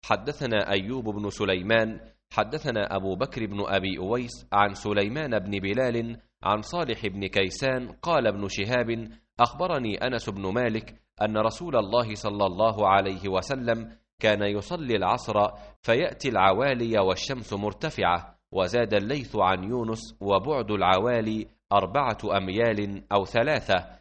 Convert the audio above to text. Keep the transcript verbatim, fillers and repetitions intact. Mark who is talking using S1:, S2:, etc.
S1: حدثنا أيوب بن سليمان حدثنا أبو بكر بن أبي أويس عن سليمان بن بلال عن صالح بن كيسان قال ابن شهاب أخبرني أنس بن مالك أن رسول الله صلى الله عليه وسلم كان يصلي العصر فيأتي العوالي والشمس مرتفعة. وزاد الليث عن يونس وبعد العوالي أربعة أميال أو ثلاثة،